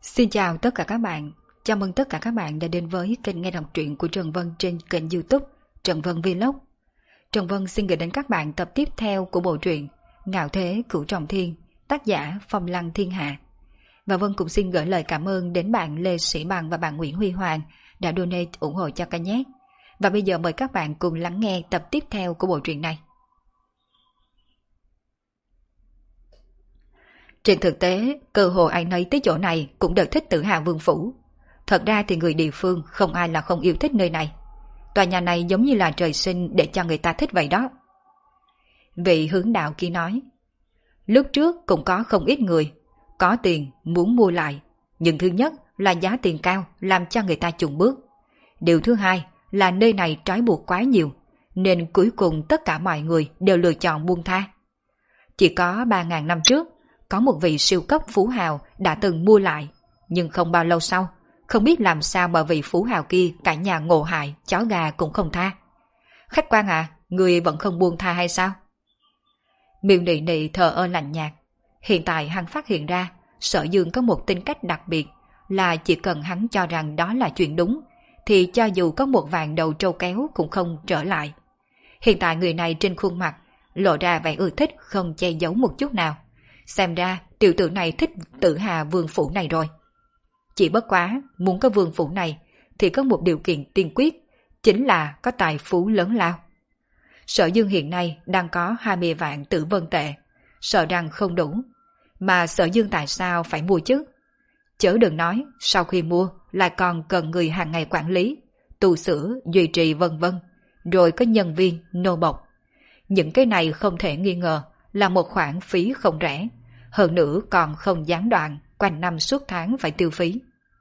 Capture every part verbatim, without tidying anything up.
Xin chào tất cả các bạn, chào mừng tất cả các bạn đã đến với kênh nghe đọc truyện của Trần Vân trên kênh YouTube Trần Vân Vlog. Trần Vân xin gửi đến các bạn tập tiếp theo của bộ truyện Ngạo Thế Cửu Trọng Thiên, tác giả Phong Lăng Thiên Hạ. Và Vân cũng xin gửi lời cảm ơn đến bạn Lê Sĩ Bằng và bạn Nguyễn Huy Hoàng đã donate ủng hộ cho kênh nhé. Và bây giờ mời các bạn cùng lắng nghe tập tiếp theo của bộ truyện này. Trên thực tế, cơ hội ai nấy tới chỗ này cũng đều thích Tử Hà Vương Phủ. Thật ra thì người địa phương không ai là không yêu thích nơi này. Tòa nhà này giống như là trời sinh để cho người ta thích vậy đó. Vị hướng đạo kia nói, lúc trước cũng có không ít người, có tiền muốn mua lại. Nhưng thứ nhất là giá tiền cao làm cho người ta chùn bước. Điều thứ hai là nơi này trói buộc quá nhiều, nên cuối cùng tất cả mọi người đều lựa chọn buông tha. Chỉ có ba ngàn năm trước, có một vị siêu cấp phú hào đã từng mua lại, nhưng không bao lâu sau, không biết làm sao mà vị phú hào kia cả nhà ngộ hại, chó gà cũng không tha. Khách quan à, người vẫn không buông tha hay sao? Miêu Nị Nị thờ ơ lạnh nhạt. Hiện tại hắn phát hiện ra, Sở Dương có một tính cách đặc biệt là chỉ cần hắn cho rằng đó là chuyện đúng, thì cho dù có một vạn đầu trâu kéo cũng không trở lại. Hiện tại người này trên khuôn mặt lộ ra vẻ ưa thích không che giấu một chút nào. Xem ra tiểu tử này thích Tử Hà Vương Phủ này rồi. Chỉ bất quá muốn có vương phủ này thì có một điều kiện tiên quyết, chính là có tài phú lớn lao. Sở Dương hiện nay đang có hai mươi vạn tử vân tệ, sợ rằng không đủ. Mà Sở Dương tại sao phải mua chứ? Chớ đừng nói sau khi mua lại còn cần người hàng ngày quản lý, tu sửa, duy trì vân vân, rồi có nhân viên, nô bộc. Những cái này không thể nghi ngờ là một khoản phí không rẻ, hơn nữa còn không gián đoạn, quanh năm suốt tháng phải tiêu phí.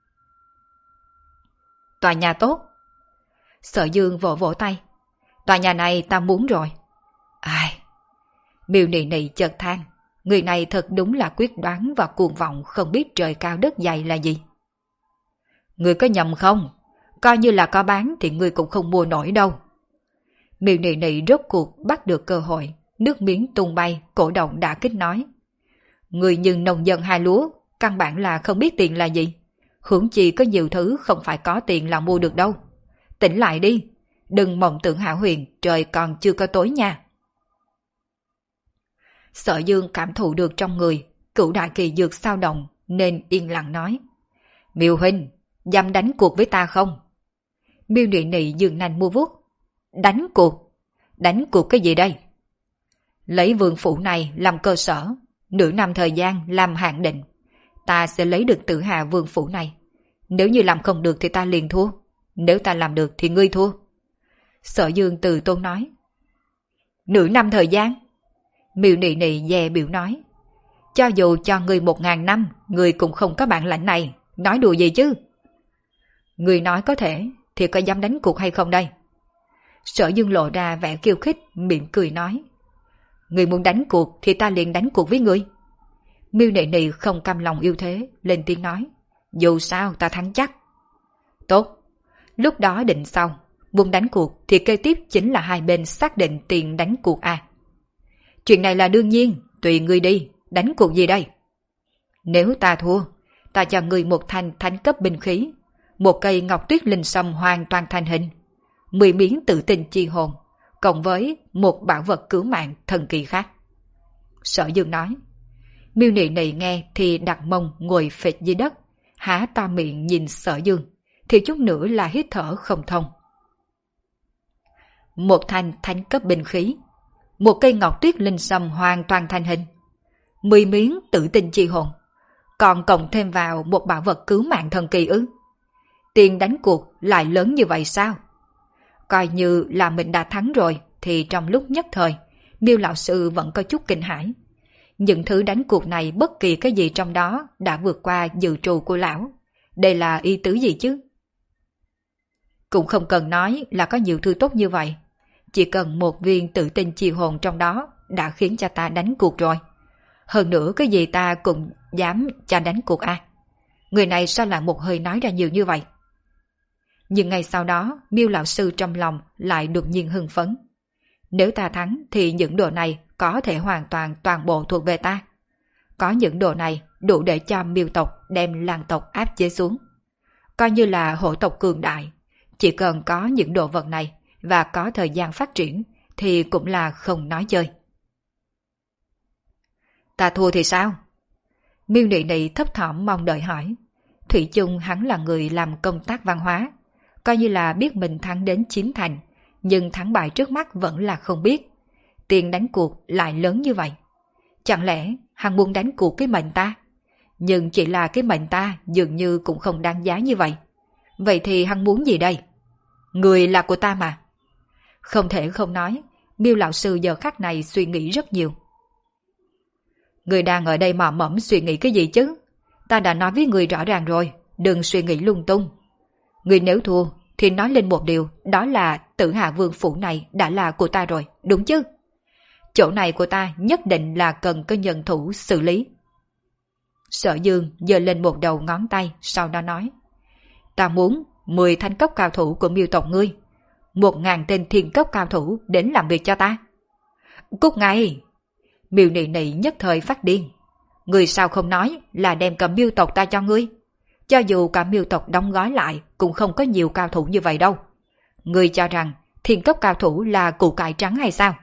Tòa nhà tốt. Sở Dương vỗ vỗ tay. Tòa nhà này ta muốn rồi. Ai? Miêu Nị Nị chợt than, người này thật đúng là quyết đoán và cuồng vọng không biết trời cao đất dày là gì. Người có nhầm không? Coi như là có bán thì người cũng không mua nổi đâu. Miêu Nị Nị rốt cuộc bắt được cơ hội, nước miếng tung bay, cổ động đã kích nói. Người nhưng nông dân hai lúa, căn bản là không biết tiền là gì. Huống chi có nhiều thứ không phải có tiền là mua được đâu. Tỉnh lại đi, đừng mộng tưởng hão huyền, trời còn chưa có tối nha. Sở Dương cảm thụ được trong người, cửu đại kỳ dược sao động, nên yên lặng nói. Miêu huynh, dám đánh cuộc với ta không? Miêu Nị Nị dường nành mua vuốt. Đánh cuộc? Đánh cuộc cái gì đây? Lấy vương phủ này làm cơ sở, nửa năm thời gian làm hạn định. Ta sẽ lấy được Tử Hà Vương Phủ này. Nếu như làm không được thì ta liền thua. Nếu ta làm được thì ngươi thua. Sở Dương từ tôn nói. Nửa năm thời gian? Miêu Nị Nị dè biểu nói. Cho dù cho ngươi một ngàn năm, ngươi cũng không có bản lãnh này. Nói đùa gì chứ? Ngươi nói có thể, thì có dám đánh cuộc hay không đây? Sở Dương lộ ra vẻ kiêu khích, miệng cười nói. Ngươi muốn đánh cuộc thì ta liền đánh cuộc với ngươi. Miêu Nị Nị không cam lòng yêu thế, lên tiếng nói. Dù sao ta thắng chắc. Tốt, lúc đó định xong, muốn đánh cuộc thì kế tiếp chính là hai bên xác định tiền đánh cuộc à. Chuyện này là đương nhiên, tùy ngươi đi, đánh cuộc gì đây? Nếu ta thua, ta cho ngươi một thanh thánh cấp binh khí, một cây ngọc tuyết linh sâm hoàn toàn thành hình, mười miếng tự tinh chi hồn, cộng với một bảo vật cứu mạng thần kỳ khác. Sở Dương nói. Miêu Nị Nị nghe thì đặt mông ngồi phịch dưới đất, há to miệng nhìn Sở Dương, thì chút nữa là hít thở không thông. Một thanh thánh cấp binh khí, một cây ngọc tuyết linh sâm hoàn toàn thành hình, mười miếng tự tinh chi hồn, còn cộng thêm vào một bảo vật cứu mạng thần kỳ ư? Tiền đánh cuộc lại lớn như vậy sao? Coi như là mình đã thắng rồi, thì trong lúc nhất thời, Miêu lão sư vẫn có chút kinh hãi. Những thứ đánh cuộc này bất kỳ cái gì trong đó đã vượt qua dự trù của lão. Đây là ý tứ gì chứ? Cũng không cần nói là có nhiều thứ tốt như vậy. Chỉ cần một viên tự tinh chi hồn trong đó đã khiến cho ta đánh cuộc rồi. Hơn nữa cái gì ta cũng dám cho đánh cuộc à? Người này sao lại một hơi nói ra nhiều như vậy? Nhưng ngay sau đó, Miêu lão sư trong lòng lại đột nhiên hưng phấn. Nếu ta thắng thì những đồ này có thể hoàn toàn toàn bộ thuộc về ta. Có những đồ này đủ để cho miêu tộc đem lang tộc áp chế xuống. Coi như là hổ tộc cường đại, chỉ cần có những đồ vật này và có thời gian phát triển thì cũng là không nói chơi. Ta thua thì sao? Miêu Nị Nị thấp thỏm mong đợi hỏi. Thủy chung hắn là người làm công tác văn hóa, coi như là biết mình thắng đến chín thành, nhưng thắng bại trước mắt vẫn là không biết. Tiền đánh cuộc lại lớn như vậy. Chẳng lẽ hắn muốn đánh cuộc cái mệnh ta? Nhưng chỉ là cái mệnh ta dường như cũng không đáng giá như vậy. Vậy thì hắn muốn gì đây? Người là của ta mà. Không thể không nói, Miêu lão sư giờ khắc này suy nghĩ rất nhiều. Người đang ở đây mò mẫm suy nghĩ cái gì chứ? Ta đã nói với người rõ ràng rồi, đừng suy nghĩ lung tung. Người nếu thua thì nói lên một điều, đó là Tử Hạ Vương phủ này đã là của ta rồi, đúng chứ? Chỗ này của ta nhất định là cần có nhân thủ xử lý. Sở Dương giơ lên một đầu ngón tay, sau đó nói. Ta muốn mười thanh cấp cao thủ của miêu tộc ngươi, một ngàn tên thiên cấp cao thủ đến làm việc cho ta. Cút ngay! Miêu Nị Nị nhất thời phát điên. Ngươi sao không nói là đem cả miêu tộc ta cho ngươi? Cho dù cả miêu tộc đóng gói lại cũng không có nhiều cao thủ như vậy đâu. Ngươi cho rằng thiên cấp cao thủ là củ cải trắng hay sao?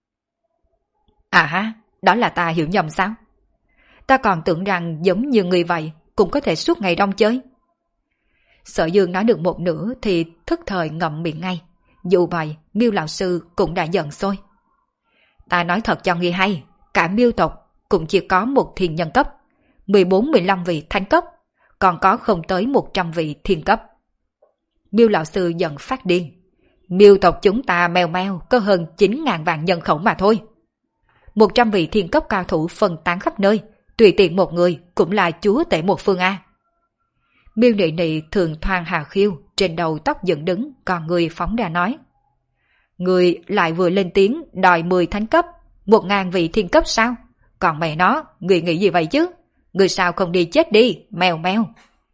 À ha, đó là ta hiểu nhầm sao? Ta còn tưởng rằng giống như người vậy cũng có thể suốt ngày đông chơi. Sở Dương nói được một nửa thì thức thời ngậm miệng ngay. Dù vậy, Miêu lão sư cũng đã giận sôi. Ta nói thật cho ngươi hay, cả miêu tộc cũng chỉ có một thiên nhân cấp, mười bốn mười lăm vị thánh cấp, còn có không tới một trăm vị thiên cấp. Miêu lão sư giận phát điên. Miêu tộc chúng ta mèo mèo có hơn chín ngàn vạn nhân khẩu mà thôi. Một trăm vị thiên cấp cao thủ phân tán khắp nơi, tùy tiện một người cũng là chúa tể một phương A. Miêu Nị Nị thường thoang hà khiêu, trên đầu tóc dựng đứng, còn người phóng ra nói. Người lại vừa lên tiếng đòi mười thánh cấp, một ngàn vị thiên cấp sao? Còn mẹ nó, người nghĩ gì vậy chứ? Người sao không đi chết đi, mèo mèo.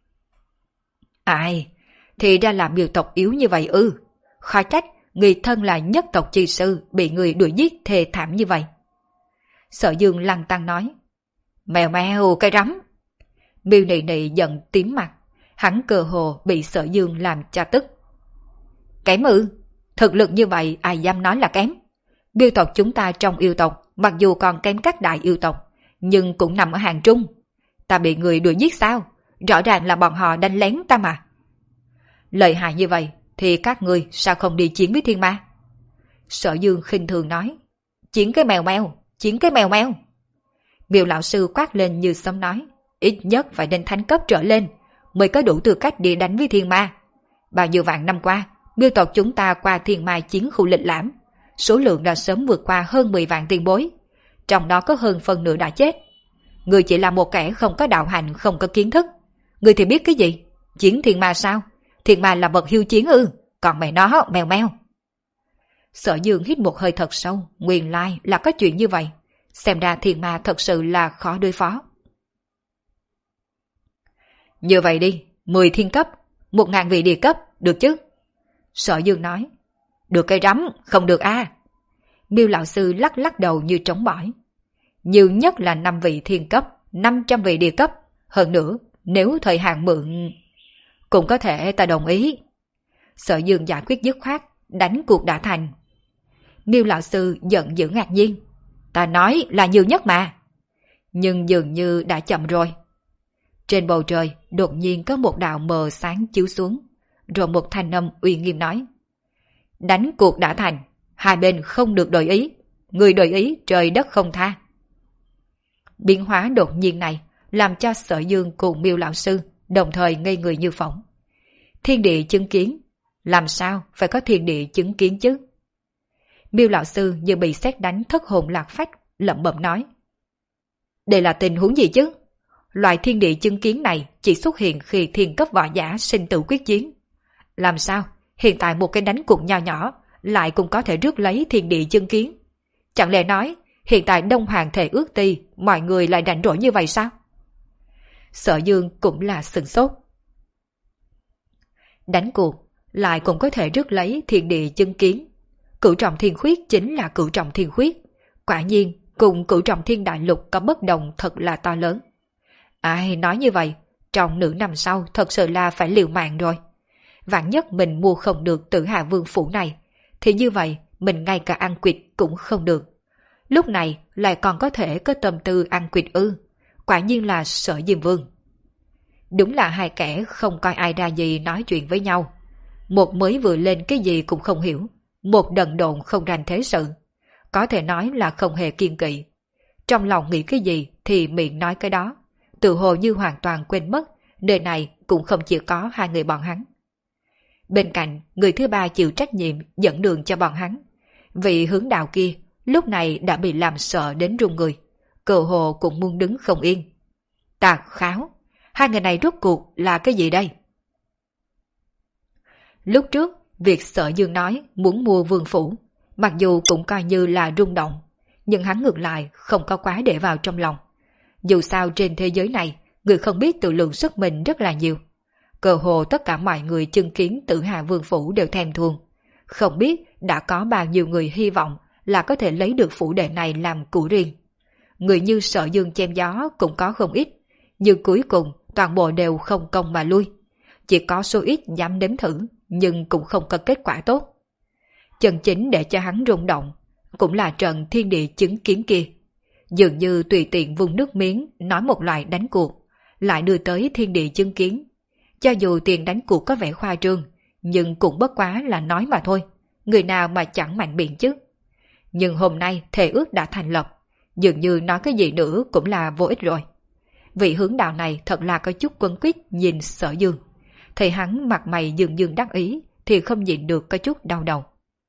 Ai, thì ra là miêu tộc yếu như vậy ư. Khó trách, người thân là nhất tộc chi sư bị người đuổi giết thê thảm như vậy. Sở Dương lăng tăng nói. Mèo mèo cái rắm. Miêu Nị Nị giận tím mặt, hắn cơ hồ bị Sở Dương làm cho tức. Kém ư? Thực lực như vậy ai dám nói là kém? Miêu tộc chúng ta trong yêu tộc mặc dù còn kém các đại yêu tộc, nhưng cũng nằm ở hàng trung. Ta bị người đuổi giết sao? Rõ ràng là bọn họ đánh lén ta mà. Lợi hại như vậy thì các ngươi sao không đi chiến với thiên ma? Sở Dương khinh thường nói. Chiến cái mèo mèo, chiến cái mèo mèo. Miêu lão sư quát lên như sấm nói. Ít nhất phải đến thánh cấp trở lên mới có đủ tư cách đi đánh với thiên ma. Bao nhiêu vạn năm qua, miêu tộc chúng ta qua thiên ma chiến khu lịch lãm, số lượng đã sớm vượt qua hơn mười vạn tiền bối, trong đó có hơn phần nửa đã chết. Người chỉ là một kẻ không có đạo hành, không có kiến thức. Người thì biết cái gì? Chiến thiên ma sao? Thiên ma là vật hiếu chiến ư? Còn mẹ nó mèo mèo. Sở Dương hít một hơi thật sâu, nguyên lai là có chuyện như vậy. Xem ra thiên ma thật sự là khó đối phó. Như vậy đi, mười thiên cấp, một ngàn vị địa cấp, được chứ? Sở Dương nói. Được cái rắm, không được a. À. Miêu lão sư lắc lắc đầu như trống bỏi. Nhiều nhất là năm vị thiên cấp, năm trăm vị địa cấp. Hơn nữa, nếu thời hạn mượn... Cũng có thể ta đồng ý. Sở Dương giải quyết dứt khoát, đánh cuộc đã thành. Miêu lão sư giận dữ ngạc nhiên. Ta nói là nhiều nhất mà. Nhưng dường như đã chậm rồi. Trên bầu trời đột nhiên có một đạo mờ sáng chiếu xuống, rồi một thanh âm uy nghiêm nói. Đánh cuộc đã thành, hai bên không được đổi ý, người đổi ý trời đất không tha. Biến hóa đột nhiên này làm cho Sở Dương cùng Miêu lão sư đồng thời ngây người như phỏng. Thiên địa chứng kiến, làm sao phải có thiên địa chứng kiến chứ? Miêu lão sư như bị sét đánh thất hồn lạc phách, lẩm bẩm nói. Đây là tình huống gì chứ? Loại thiên địa chứng kiến này chỉ xuất hiện khi thiên cấp võ giả sinh tử quyết chiến. Làm sao hiện tại một cái đánh cuộc nho nhỏ lại cũng có thể rước lấy thiên địa chứng kiến? Chẳng lẽ nói hiện tại Đông Hoàng thể ước ti mọi người lại rảnh rỗi như vậy sao? Sở Dương cũng là sửng sốt. Đánh cuộc lại cũng có thể rước lấy thiên địa chứng kiến. Cửu trọng thiên khuyết chính là cửu trọng thiên khuyết, quả nhiên cùng cửu trọng thiên đại lục có bất đồng thật là to lớn. Ai nói như vậy, trong nửa năm sau thật sự là phải liều mạng rồi. Vạn nhất mình mua không được Tử Hà Vương phủ này, thì như vậy mình ngay cả ăn quỵt cũng không được. Lúc này lại còn có thể có tâm tư ăn quỵt ư, quả nhiên là Sở Diêm Vương. Đúng là hai kẻ không coi ai ra gì nói chuyện với nhau. Một mới vừa lên cái gì cũng không hiểu, một đần độn không rành thế sự. Có thể nói là không hề kiên kỵ. Trong lòng nghĩ cái gì thì miệng nói cái đó, tự hồ như hoàn toàn quên mất nơi này cũng không chỉ có hai người bọn hắn. Bên cạnh, người thứ ba chịu trách nhiệm dẫn đường cho bọn hắn. Vị hướng đạo kia lúc này đã bị làm sợ đến run người, cơ hồ cũng muốn đứng không yên. Tà Kháo, hai người này rốt cuộc là cái gì đây? Lúc trước, việc Sở Dương nói muốn mua vương phủ, mặc dù cũng coi như là rung động, nhưng hắn ngược lại không có quá để vào trong lòng. Dù sao trên thế giới này, người không biết tự lượng sức mình rất là nhiều. Cơ hồ tất cả mọi người chứng kiến Tử Hà Vương phủ đều thèm thuồng. Không biết đã có bao nhiêu người hy vọng là có thể lấy được phủ đệ này làm của riêng. Người như Sở Dương chém gió cũng có không ít, nhưng cuối cùng toàn bộ đều không công mà lui. Chỉ có số ít dám nếm thử, nhưng cũng không có kết quả tốt. Chân chính để cho hắn rung động cũng là trận thiên địa chứng kiến kia. Dường như tùy tiện vùng nước miếng nói một loại đánh cuộc, lại đưa tới thiên địa chứng kiến. Cho dù tiền đánh cuộc có vẻ khoa trương, nhưng cũng bất quá là nói mà thôi. Người nào mà chẳng mạnh miệng chứ. Nhưng hôm nay thề ước đã thành lập, dường như nói cái gì nữa cũng là vô ích rồi. Vị hướng đạo này thật là có chút quấn quýt nhìn Sở Dương. Thấy hắn mặt mày dường dường đắc ý thì không nhịn được có chút đau đầu.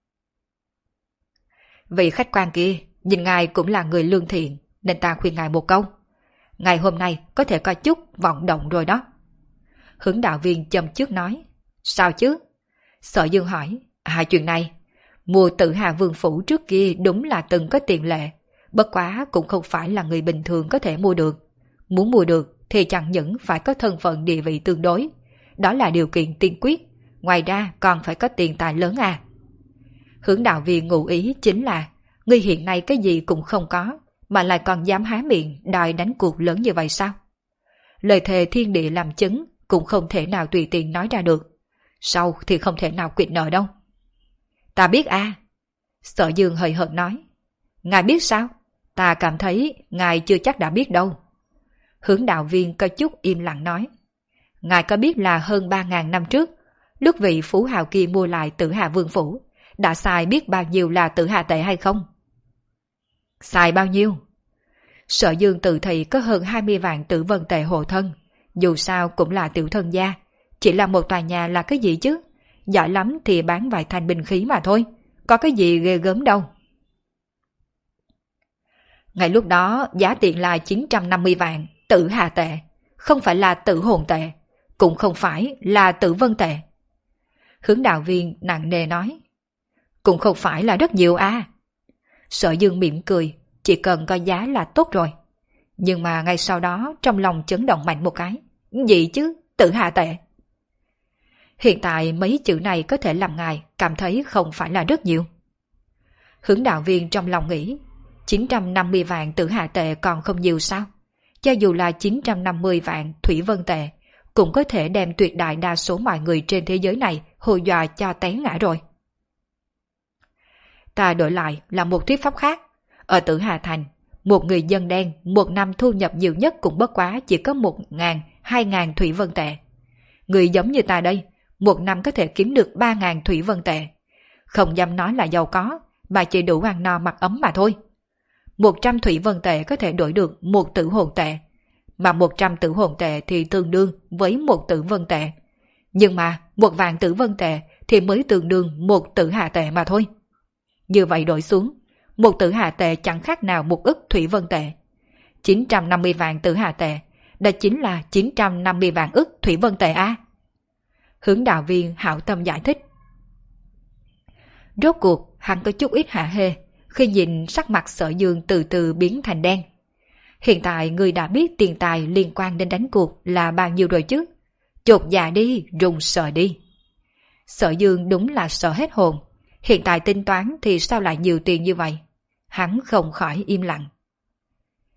Vị khách quan kia, nhìn ngài cũng là người lương thiện, nên ta khuyên ngài một câu. Ngày hôm nay có thể có chút vọng động rồi đó. Hướng đạo viên châm trước nói. Sao chứ? Sở Dương hỏi. Hai chuyện này, mua Tử Hà Vương phủ trước kia đúng là từng có tiền lệ, bất quá cũng không phải là người bình thường có thể mua được. Muốn mua được thì chẳng những phải có thân phận địa vị tương đối, đó là điều kiện tiên quyết, ngoài ra còn phải có tiền tài lớn à. Hướng đạo viên ngụ ý chính là, ngươi hiện nay cái gì cũng không có, mà lại còn dám há miệng đòi đánh cuộc lớn như vậy sao? Lời thề thiên địa làm chứng cũng không thể nào tùy tiện nói ra được, sau thì không thể nào quyệt nợ đâu. Ta biết à. Sở Dương hời hợt nói. Ngài biết sao? Ta cảm thấy ngài chưa chắc đã biết đâu. Hướng đạo viên có chút im lặng nói. Ngài có biết là hơn ba ngàn năm trước, lúc vị phú hào kia mua lại Tử Hà Vương phủ, đã xài biết bao nhiêu là Tử Hà tệ hay không? Xài bao nhiêu? Sở Dương tự thị có hơn hai mươi vạn tử vân tệ hộ thân, dù sao cũng là tiểu thân gia, chỉ là một tòa nhà là cái gì chứ? Giỏi lắm thì bán vài thanh binh khí mà thôi, có cái gì ghê gớm đâu. Ngày lúc đó giá tiền là chín trăm năm mươi vạn Tử Hà tệ, không phải là tử hồn tệ, cũng không phải là tử vân tệ. Hướng đạo viên nặng nề nói. Cũng không phải là rất nhiều à. Sở Dương mỉm cười, chỉ cần có giá là tốt rồi. Nhưng mà ngay sau đó trong lòng chấn động mạnh một cái. Gì chứ, Tử Hà tệ. Hiện tại mấy chữ này có thể làm ngài cảm thấy không phải là rất nhiều. Hướng đạo viên trong lòng nghĩ, chín trăm năm mươi vạn Tử Hà tệ còn không nhiều sao? Cho dù là chín trăm năm mươi vạn thủy vân tệ, cũng có thể đem tuyệt đại đa số mọi người trên thế giới này hù dọa cho té ngã rồi. Ta đổi lại là một thuyết pháp khác. Ở Tử Hà Thành, một người dân đen một năm thu nhập nhiều nhất cũng bất quá chỉ có một ngàn, hai ngàn thủy vân tệ. Người giống như ta đây, một năm có thể kiếm được ba ngàn thủy vân tệ. Không dám nói là giàu có, mà chỉ đủ ăn no mặc ấm mà thôi. Một trăm thủy vân tệ có thể đổi được một tử hồn tệ, mà một trăm tử hồn tệ thì tương đương với một tử vân tệ. Nhưng mà một vạn tử vân tệ thì mới tương đương một tử hà tệ mà thôi. Như vậy đổi xuống, một tử hà tệ chẳng khác nào một ức thủy vân tệ. chín trăm năm mươi vạn tử hà tệ, đó chính là chín trăm năm mươi vạn ức thủy vân tệ a. À? Hướng đạo viên hảo tâm giải thích. Rốt cuộc hắn có chút ít hạ hê khi nhìn sắc mặt Sở Dương từ từ biến thành đen. Hiện tại người đã biết tiền tài liên quan đến đánh cuộc là bao nhiêu rồi chứ? Chột dạ đi, rùng sợ đi. Sở Dương đúng là sợ hết hồn. Hiện tại tính toán thì sao lại nhiều tiền như vậy? Hắn không khỏi im lặng.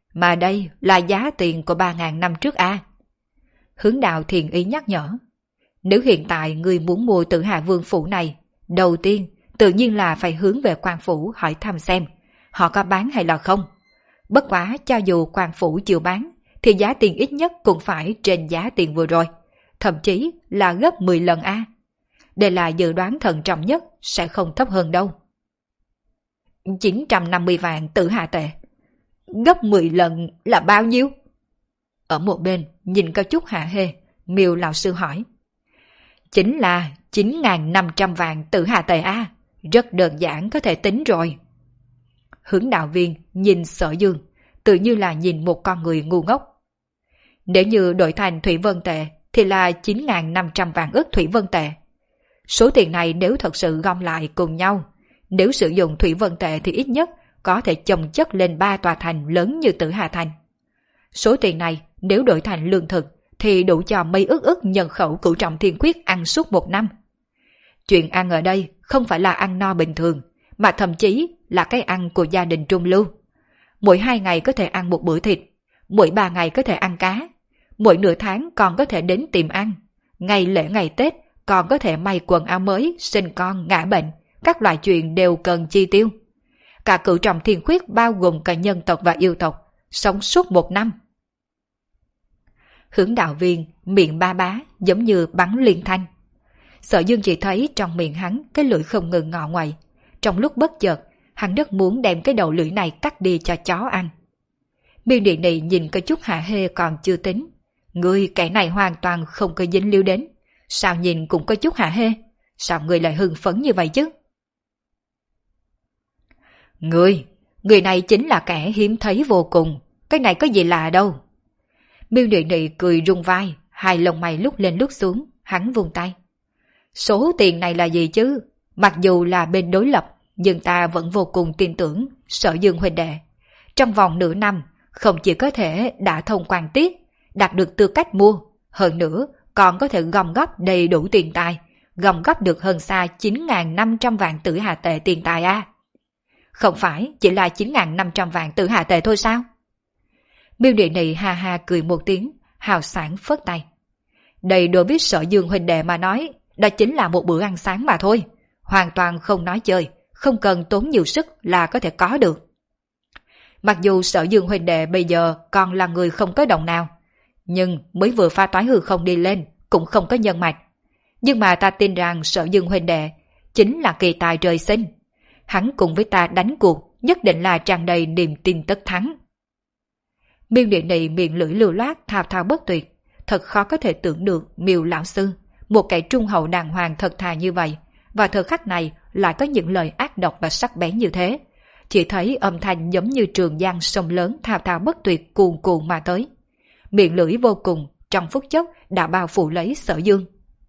Mà đây là giá tiền của ba ngàn năm trước a. Hướng đạo thiền ý nhắc nhở. Nếu hiện tại người muốn mua Tử Hà Vương Phủ này, đầu tiên tự nhiên là phải hướng về quan phủ hỏi thăm xem họ có bán hay là không. Bất quá cho dù quan phủ chịu bán thì giá tiền ít nhất cũng phải trên giá tiền vừa rồi, thậm chí là gấp mười lần a. Đây là dự đoán thận trọng nhất, sẽ không thấp hơn đâu. chín trăm năm mươi vạn Tử Hà tệ. Gấp mười lần là bao nhiêu? Ở một bên nhìn có chút hạ hê, Miêu lão sư hỏi. Chính là chín nghìn năm trăm vạn Tử Hà tệ a, rất đơn giản có thể tính rồi. Hướng đạo viên nhìn Sở Dương, tự như là nhìn một con người ngu ngốc. Nếu như đổi thành thủy vân tệ thì là chín nghìn năm trăm vạn ức thủy vân tệ. Số tiền này nếu thật sự gom lại cùng nhau, nếu sử dụng thủy vân tệ thì ít nhất có thể chồng chất lên ba tòa thành lớn như Tử Hà Thành. Số tiền này nếu đổi thành lương thực thì đủ cho mấy ức ức nhân khẩu Cửu Trọng Thiên Quyết ăn suốt một năm. Chuyện ăn ở đây không phải là ăn no bình thường, mà thậm chí là cái ăn của gia đình trung lưu. Mỗi hai ngày có thể ăn một bữa thịt, mỗi ba ngày có thể ăn cá, mỗi nửa tháng còn có thể đến tìm ăn, ngày lễ ngày Tết còn có thể may quần áo mới, sinh con, ngã bệnh, các loại chuyện đều cần chi tiêu. Cả Cửu Trọng Thiên Khuyết bao gồm cả nhân tộc và yêu tộc, sống suốt một năm. Hướng đạo viên miệng ba bá giống như bắn liên thanh. Sở Dương chỉ thấy trong miệng hắn cái lưỡi không ngừng ngọ ngoậy. Trong lúc bất chợt, hắn rất muốn đem cái đầu lưỡi này cắt đi cho chó ăn. Miêu Điện này nhìn có chút hạ hê còn chưa tính. Ngươi kẻ này hoàn toàn không có dính líu đến. Sao nhìn cũng có chút hạ hê? Sao ngươi lại hưng phấn như vậy chứ? Ngươi, người này chính là kẻ hiếm thấy vô cùng. Cái này có gì lạ đâu. Miêu Điện này cười rung vai, hai lông mày lúc lên lúc xuống, hắn vung tay. Số tiền này là gì chứ? Mặc dù là bên đối lập, nhưng ta vẫn vô cùng tin tưởng Sở Dương huynh đệ. Trong vòng nửa năm, không chỉ có thể đã thông quan tiết, đạt được tư cách mua, hơn nữa còn có thể gom góp đầy đủ tiền tài, gom góp được hơn xa chín nghìn năm trăm vạn Tử Hà tệ tiền tài a. À? Không phải chỉ là chín nghìn năm trăm vạn Tử Hà tệ thôi sao? Miêu Điện này ha ha cười một tiếng, hào sảng phất tay. Đây đối với Sở Dương huynh đệ mà nói, đó chính là một bữa ăn sáng mà thôi. Hoàn toàn không nói chơi, không cần tốn nhiều sức là có thể có được. Mặc dù Sở Dương huynh đệ bây giờ còn là người không có đồng nào, nhưng mới vừa pha toái hư không đi lên, cũng không có nhân mạch. Nhưng mà ta tin rằng Sở Dương huynh đệ chính là kỳ tài trời sinh. Hắn cùng với ta đánh cuộc, nhất định là tràn đầy niềm tin tất thắng. Miêu Điện này miệng lưỡi lưu loát thao thao bất tuyệt, thật khó có thể tưởng được Miêu lão sư, một kẻ trung hậu đàng hoàng thật thà như vậy, và thời khắc này lại có những lời ác độc và sắc bén như thế. Chỉ thấy âm thanh giống như trường giang sông lớn thao thao bất tuyệt cuồn cuộn mà tới. Miệng lưỡi vô cùng, trong phút chốc đã bao phủ lấy Sở Dương.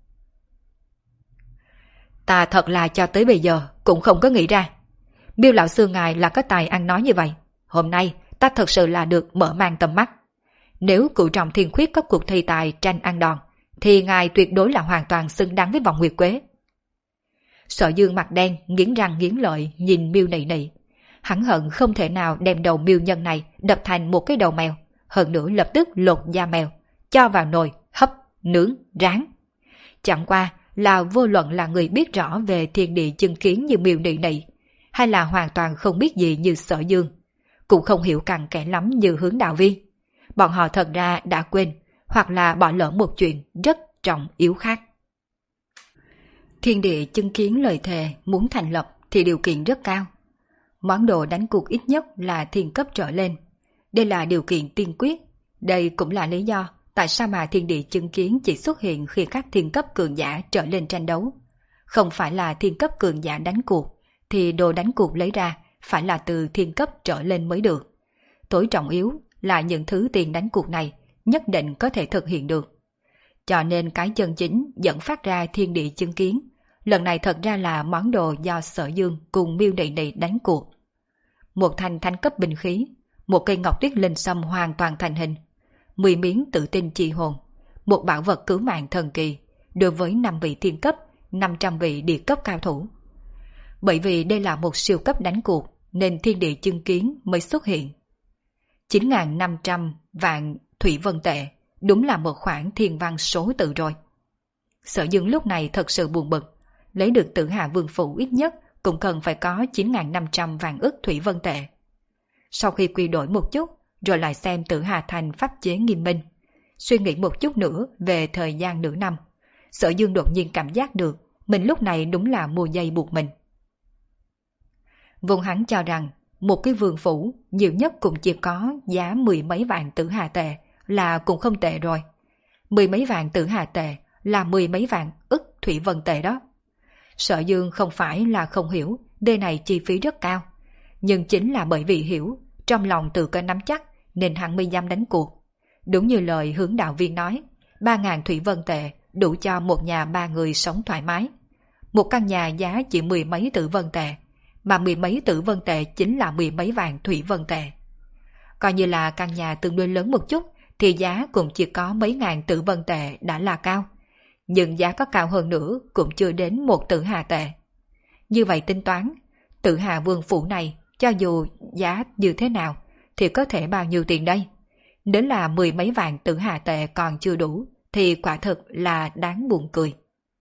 Ta thật là cho tới bây giờ cũng không có nghĩ ra. Miêu lão sư ngài là có tài ăn nói như vậy. Hôm nay ta thật sự là được mở mang tầm mắt. Nếu Cửu Trọng Thiên Khuyết có cuộc thi tài tranh ăn đòn, thì ngài tuyệt đối là hoàn toàn xứng đáng với vòng nguyệt quế. Sở Dương mặt đen, nghiến răng nghiến lợi nhìn Miêu Nị Nị. Hắn hận không thể nào đem đầu Miêu nhân này đập thành một cái đầu mèo, hơn nữa lập tức lột da mèo, cho vào nồi, hấp, nướng, rán. Chẳng qua là vô luận là người biết rõ về thiên địa chứng kiến như Miêu Nị Nị, hay là hoàn toàn không biết gì như Sở Dương, cũng không hiểu cặn kẽ lắm như Hướng đạo viên. Bọn họ thật ra đã quên, hoặc là bỏ lỡ một chuyện rất trọng yếu khác. Thiên địa chứng kiến lời thề muốn thành lập thì điều kiện rất cao. Món đồ đánh cuộc ít nhất là thiên cấp trở lên. Đây là điều kiện tiên quyết. Đây cũng là lý do tại sao mà thiên địa chứng kiến chỉ xuất hiện khi các thiên cấp cường giả trở lên tranh đấu. Không phải là thiên cấp cường giả đánh cuộc, thì đồ đánh cuộc lấy ra phải là từ thiên cấp trở lên mới được. Tối trọng yếu là những thứ tiền đánh cuộc này nhất định có thể thực hiện được. Cho nên cái chân chính dẫn phát ra thiên địa chứng kiến, lần này thật ra là món đồ do Sở Dương cùng Miêu Nị Nị đánh cuộc. Một thanh thánh cấp binh khí, một cây ngọc tuyết linh sâm hoàn toàn thành hình, mười miếng tự tin trì hồn, một bảo vật cứu mạng thần kỳ, đối với năm vị thiên cấp, năm trăm vị địa cấp cao thủ. Bởi vì đây là một siêu cấp đánh cuộc, nên thiên địa chứng kiến mới xuất hiện. chín nghìn năm trăm vạn thủy vân tệ, đúng là một khoản thiên văn số tự rồi. Sở Dương lúc này thật sự buồn bực, lấy được Tử Hà Vương Phủ ít nhất cũng cần phải có chín nghìn năm trăm vạn ức thủy vân tệ. Sau khi quy đổi một chút, rồi lại xem Tử Hà Thành pháp chế nghiêm minh, suy nghĩ một chút nữa về thời gian nửa năm, Sở Dương đột nhiên cảm giác được mình lúc này đúng là mua dây buộc mình. Vùng hắn cho rằng một cái vương phủ nhiều nhất cũng chỉ có giá mười mấy vạn Tử Hà tệ là cũng không tệ rồi. Mười mấy vạn Tử Hà tệ là mười mấy vạn ức thủy vân tệ đó. Sở Dương không phải là không hiểu đây này chi phí rất cao, nhưng chính là bởi vì hiểu, trong lòng tự có nắm chắc nên hắn mới dám đánh cuộc. Đúng như lời hướng đạo viên nói, ba ngàn thủy vân tệ đủ cho một nhà ba người sống thoải mái. Một căn nhà giá chỉ mười mấy tử vân tệ, mà mười mấy tử vân tệ chính là mười mấy vạn thủy vân tệ. Coi như là căn nhà tương đối lớn một chút thì giá cũng chỉ có mấy ngàn tử vân tệ đã là cao, nhưng giá có cao hơn nữa cũng chưa đến một Tử Hà tệ. Như vậy tính toán, Tử Hà Vương Phủ này cho dù giá như thế nào thì có thể bao nhiêu tiền đây? Đến là mười mấy vạn Tử Hà tệ còn chưa đủ thì quả thực là đáng buồn cười.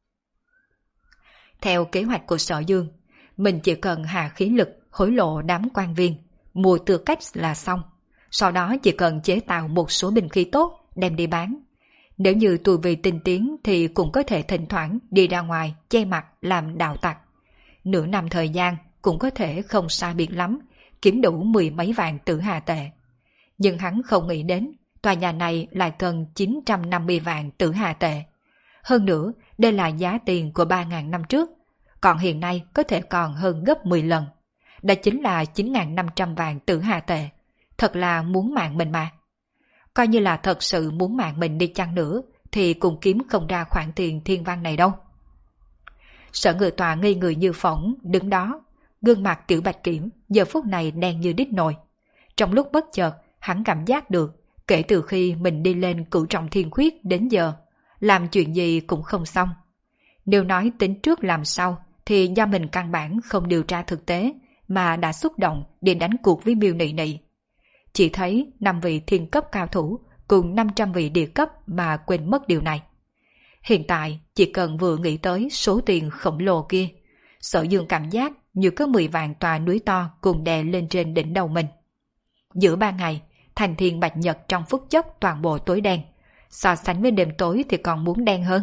Theo kế hoạch của Sở Dương, mình chỉ cần hạ khí lực hối lộ đám quan viên, mua tư cách là xong. Sau đó chỉ cần chế tạo một số binh khí tốt đem đi bán. Nếu như tu vi tinh tiến thì cũng có thể thỉnh thoảng đi ra ngoài che mặt làm đạo tặc. Nửa năm thời gian cũng có thể không sai biệt lắm, kiếm đủ mười mấy vạn Tử Hà tệ. Nhưng hắn không nghĩ đến tòa nhà này lại cần chín trăm năm mươi vạn Tử Hà tệ. Hơn nữa, đây là giá tiền của ba nghìn năm trước, còn hiện nay có thể còn hơn gấp mười lần. Đó chính là chín nghìn năm trăm vạn Tử Hà tệ. Thật là muốn mạng mình mà. Coi như là thật sự muốn mạng mình đi chăng nữa thì cũng kiếm không ra khoản tiền thiên văn này đâu. Sở Ngự Tọa ngây người như phỏng đứng đó, gương mặt Tiểu Bạch Kiểm giờ phút này đen như đít nồi. Trong lúc bất chợt, hắn cảm giác được kể từ khi mình đi lên Cửu Trọng Thiên Khuyết đến giờ, làm chuyện gì cũng không xong. Nếu nói tính trước làm sau thì do mình căn bản không điều tra thực tế mà đã xúc động để đánh cuộc với Miêu Nị Nị. Chỉ thấy năm vị thiên cấp cao thủ cùng năm trăm vị địa cấp mà quên mất điều này. Hiện tại chỉ cần vừa nghĩ tới số tiền khổng lồ kia, Sở Dương cảm giác như có mười vạn tòa núi to cùng đè lên trên đỉnh đầu mình. Giữa ban ngày, thành thiên bạch nhật trong phút chốc toàn bộ tối đen, so sánh với đêm tối thì còn muốn đen hơn.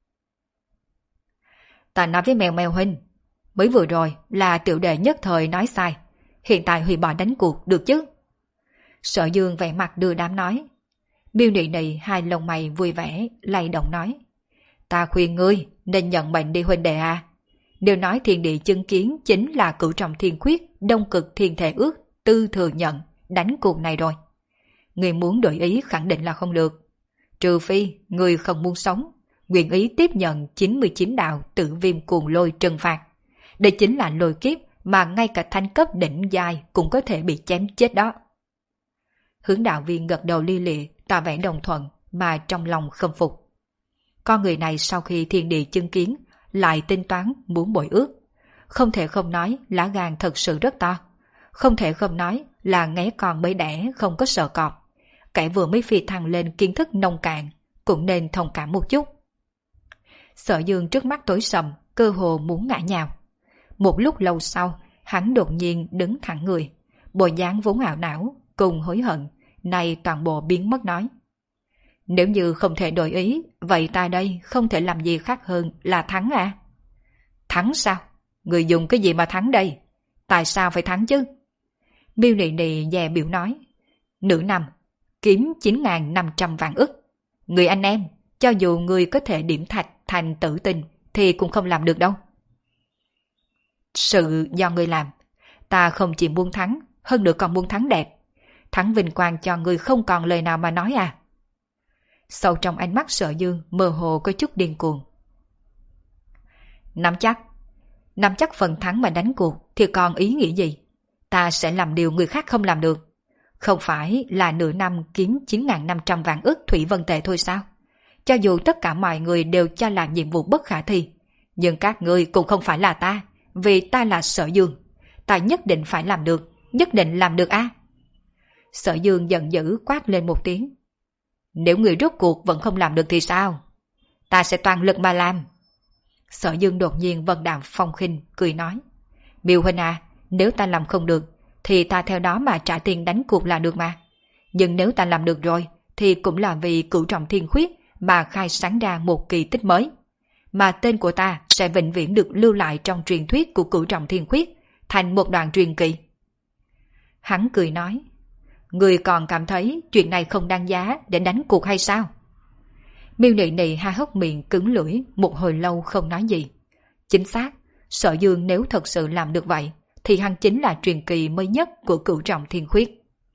Ta nói với mèo mèo huynh, mới vừa rồi là tiểu đệ nhất thời nói sai, hiện tại hủy bỏ đánh cuộc được chứ? Sở Dương vẻ mặt đưa đám nói. Miêu Nị Nị hai lông mày vui vẻ, lay động nói. Ta khuyên ngươi nên nhận mệnh đi huynh đệ à. Nếu nói thiên địa chứng kiến chính là Cửu Trọng Thiên Khuyết, đông cực thiên thể ước, tư thừa nhận đánh cuộc này rồi. Ngươi muốn đổi ý khẳng định là không được. Trừ phi ngươi không muốn sống, nguyện ý tiếp nhận chín mươi chín đạo tử viêm cuồng lôi trừng phạt. Đây chính là lôi kiếp mà ngay cả thánh cấp đỉnh giai cũng có thể bị chém chết đó. Hướng đạo viên gật đầu li lịa, tỏ vẻ đồng thuận mà trong lòng khâm phục. Con người này sau khi thiên địa chứng kiến lại tính toán muốn bội ước. Không thể không nói lá gan thật sự rất to. Không thể không nói là nghé con mới đẻ không có sợ cọp. Kẻ vừa mới phi thăng lên kiến thức nông cạn cũng nên thông cảm một chút. Sở Dương trước mắt tối sầm, cơ hồ muốn ngã nhào. Một lúc lâu sau, hắn đột nhiên đứng thẳng người, bộ dáng vốn ảo não cùng hối hận nay toàn bộ biến mất nói. Nếu như không thể đổi ý, vậy ta đây không thể làm gì khác hơn là thắng à? Thắng sao? Người dùng cái gì mà thắng đây? Tại sao phải thắng chứ? Miêu Nị Nị dè biểu nói. Nửa năm, kiếm chín nghìn năm trăm vạn ức. Người anh em, cho dù người có thể điểm thạch thành tử tình thì cũng không làm được đâu. Sự do người làm, ta không chỉ muốn thắng, hơn nữa còn muốn thắng đẹp. Thắng vinh quang cho người không còn lời nào mà nói à? Sâu trong ánh mắt Sở Dương mơ hồ có chút điên cuồng. Nắm chắc, nắm chắc phần thắng mà đánh cuộc thì còn ý nghĩa gì? Ta sẽ làm điều người khác không làm được. Không phải là nửa năm kiếm chín nghìn năm trăm vạn ức thủy vân tệ thôi sao? Cho dù tất cả mọi người đều cho là nhiệm vụ bất khả thi, nhưng các ngươi cũng không phải là ta, vì ta là Sở Dương. Ta nhất định phải làm được, nhất định làm được a. À? Sở Dương giận dữ quát lên một tiếng. Nếu người rốt cuộc vẫn không làm được thì sao? Ta sẽ toàn lực mà làm. Sở Dương đột nhiên vân đạm phong khinh, cười nói. Miêu huynh à, nếu ta làm không được, thì ta theo đó mà trả tiền đánh cuộc là được mà. Nhưng nếu ta làm được rồi, thì cũng là vì Cửu Trọng Thiên Khuyết mà khai sáng ra một kỳ tích mới. Mà tên của ta sẽ vĩnh viễn được lưu lại trong truyền thuyết của Cửu Trọng Thiên Khuyết, thành một đoạn truyền kỳ. Hắn cười nói. Người còn cảm thấy chuyện này không đáng giá để đánh cuộc hay sao? Miêu Nị Nị ha hốc miệng cứng lưỡi một hồi lâu không nói gì. Chính xác, Sở Dương nếu thật sự làm được vậy, thì hắn chính là truyền kỳ mới nhất của Cửu Trọng Thiên Khuyết.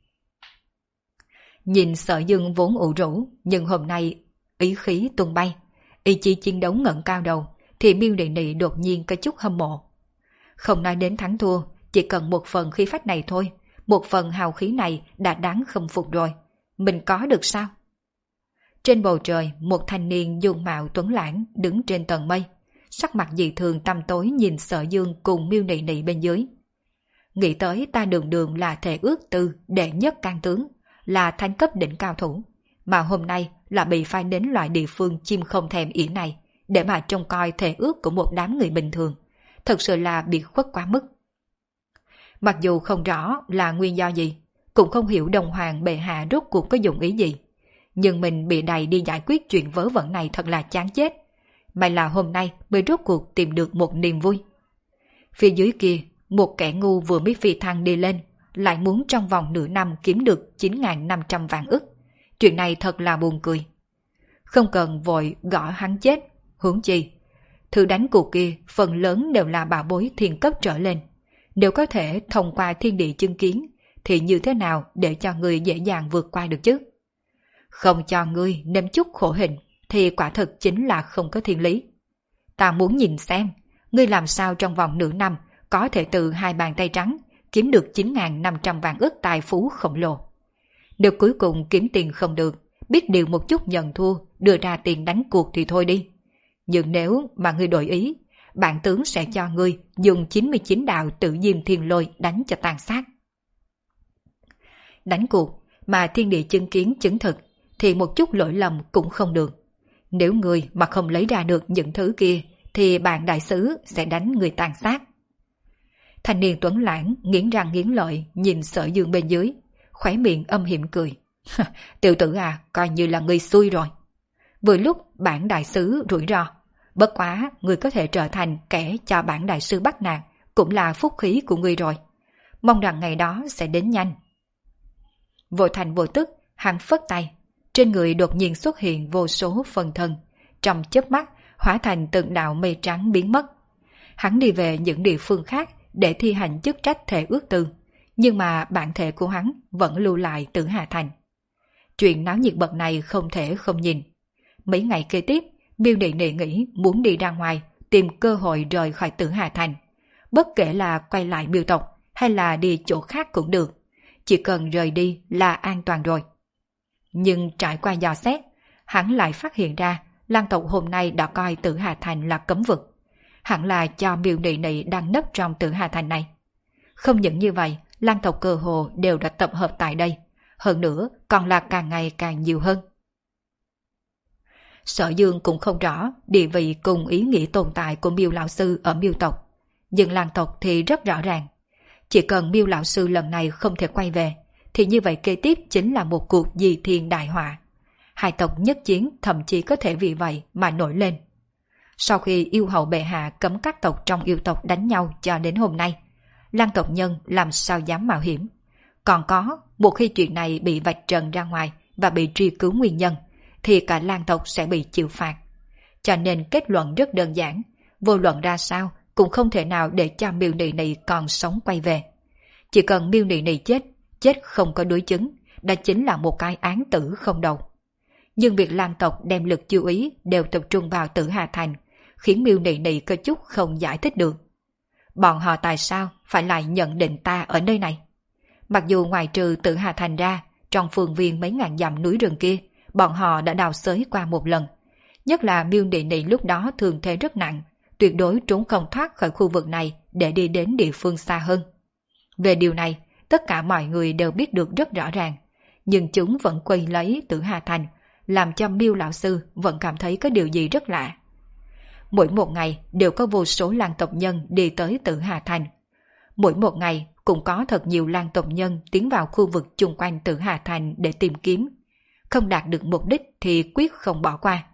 Nhìn Sở Dương vốn ủ rũ, nhưng hôm nay ý khí tung bay, ý chí chiến đấu ngẩng cao đầu, thì Miêu Nị Nị đột nhiên có chút hâm mộ. Không nói đến thắng thua, chỉ cần một phần khí phách này thôi, một phần hào khí này đã đáng khâm phục rồi. Mình có được sao? Trên bầu trời, một thanh niên dung mạo tuấn lãng đứng trên tầng mây, sắc mặt dị thường tăm tối nhìn Sở Dương cùng Miêu Nị Nị bên dưới. Nghĩ tới ta đường đường là thể ước tư đệ nhất can tướng, là thánh cấp đỉnh cao thủ, mà hôm nay là bị phái đến loại địa phương chim không thèm ỉ này để mà trông coi thể ước của một đám người bình thường, thật sự là bị khuất quá mức. Mặc dù không rõ là nguyên do gì, cũng không hiểu Đồng Hoàng bệ hạ rốt cuộc có dụng ý gì, nhưng mình bị đày đi giải quyết chuyện vớ vẩn này thật là chán chết. May là hôm nay mới rốt cuộc tìm được một niềm vui. Phía dưới kia, một kẻ ngu vừa mới phi thăng đi lên, lại muốn trong vòng nửa năm kiếm được chín nghìn năm trăm vạn ức. Chuyện này thật là buồn cười. Không cần vội gõ hắn chết, huống chi. Thứ đánh cuộc kia phần lớn đều là bảo bối thiên cấp trở lên. Nếu có thể thông qua thiên địa chứng kiến, thì như thế nào để cho người dễ dàng vượt qua được chứ? Không cho ngươi nếm chút khổ hình, thì quả thực chính là không có thiên lý. Ta muốn nhìn xem, ngươi làm sao trong vòng nửa năm có thể từ hai bàn tay trắng kiếm được chín nghìn năm trăm vạn ức tài phú khổng lồ. Nếu cuối cùng kiếm tiền không được, biết điều một chút nhận thua, đưa ra tiền đánh cuộc thì thôi đi. Nhưng nếu mà ngươi đổi ý, bản tướng sẽ cho ngươi dùng chín mươi chín đạo tự diêm thiên lôi đánh cho tàn sát. Đánh cuộc mà thiên địa chứng kiến chứng thực thì một chút lỗi lầm cũng không được. Nếu ngươi mà không lấy ra được những thứ kia, thì bạn đại sứ sẽ đánh người tàn sát. Thanh niên tuấn lãng nghiến răng nghiến lợi nhìn Sở Dương bên dưới, khóe miệng âm hiểm cười. Tiểu tử à, coi như là ngươi xui rồi. Vừa lúc bản đại sứ rủi ro, bất quá ngươi có thể trở thành kẻ cho bản đại sứ bắt nạt, cũng là phúc khí của ngươi rồi. Mong rằng ngày đó sẽ đến nhanh. Vô thành vô tức, hắn phất tay, trên người đột nhiên xuất hiện vô số phần thân, trong chớp mắt hóa thành từng đạo mây trắng biến mất. Hắn đi về những địa phương khác để thi hành chức trách thể ước tư, nhưng mà bản thể của hắn vẫn lưu lại Tử Hà Thành. Chuyện náo nhiệt bậc này không thể không nhìn. Mấy ngày kế tiếp, Miêu Nị Nị nghĩ muốn đi ra ngoài tìm cơ hội rời khỏi Tử Hà Thành. Bất kể là quay lại Miêu tộc hay là đi chỗ khác cũng được, chỉ cần rời đi là an toàn rồi. Nhưng trải qua dò xét, hắn lại phát hiện ra Lan tộc hôm nay đã coi Tử Hà Thành là cấm vực. Hẳn là cho Miêu Nị Nị đang nấp trong Tử Hà Thành này. Không những như vậy, Lan tộc cơ hồ đều đã tập hợp tại đây, hơn nữa còn là càng ngày càng nhiều hơn. Sở Dương cũng không rõ địa vị cùng ý nghĩa tồn tại của Miêu lão sư ở Miêu tộc, nhưng Lan tộc thì rất rõ ràng. Chỉ cần Miêu lão sư lần này không thể quay về, thì như vậy kế tiếp chính là một cuộc di thiên đại họa. Hai tộc nhất chiến thậm chí có thể vì vậy mà nổi lên. Sau khi yêu hậu bệ hạ cấm các tộc trong yêu tộc đánh nhau cho đến hôm nay, Lan tộc nhân làm sao dám mạo hiểm. Còn có, một khi chuyện này bị vạch trần ra ngoài và bị truy cứu nguyên nhân, thì cả Lan tộc sẽ bị chịu phạt. Cho nên kết luận rất đơn giản, vô luận ra sao cũng không thể nào để cho Miêu Nị Nị còn sống quay về. Chỉ cần Miêu Nị Nị chết, chết không có đối chứng, đó chính là một cái án tử không đầu. Nhưng việc Lan tộc đem lực chú ý đều tập trung vào Tử Hà Thành, khiến Miêu Nị Nị có chút không giải thích được. Bọn họ tại sao phải lại nhận định ta ở nơi này? Mặc dù ngoài trừ Tử Hà Thành ra, trong phương viên mấy ngàn dặm núi rừng kia, bọn họ đã đào xới qua một lần. Nhất là Miêu Nị Nị lúc đó thường thế rất nặng, tuyệt đối trốn không thoát khỏi khu vực này để đi đến địa phương xa hơn. Về điều này, tất cả mọi người đều biết được rất rõ ràng, nhưng chúng vẫn quay lấy Tử Hà Thành, làm cho Miêu lão sư vẫn cảm thấy có điều gì rất lạ. Mỗi một ngày đều có vô số lang tộc nhân đi tới Tử Hà Thành. Mỗi một ngày cũng có thật nhiều lang tộc nhân tiến vào khu vực chung quanh Tử Hà Thành để tìm kiếm. Không đạt được mục đích thì quyết không bỏ qua.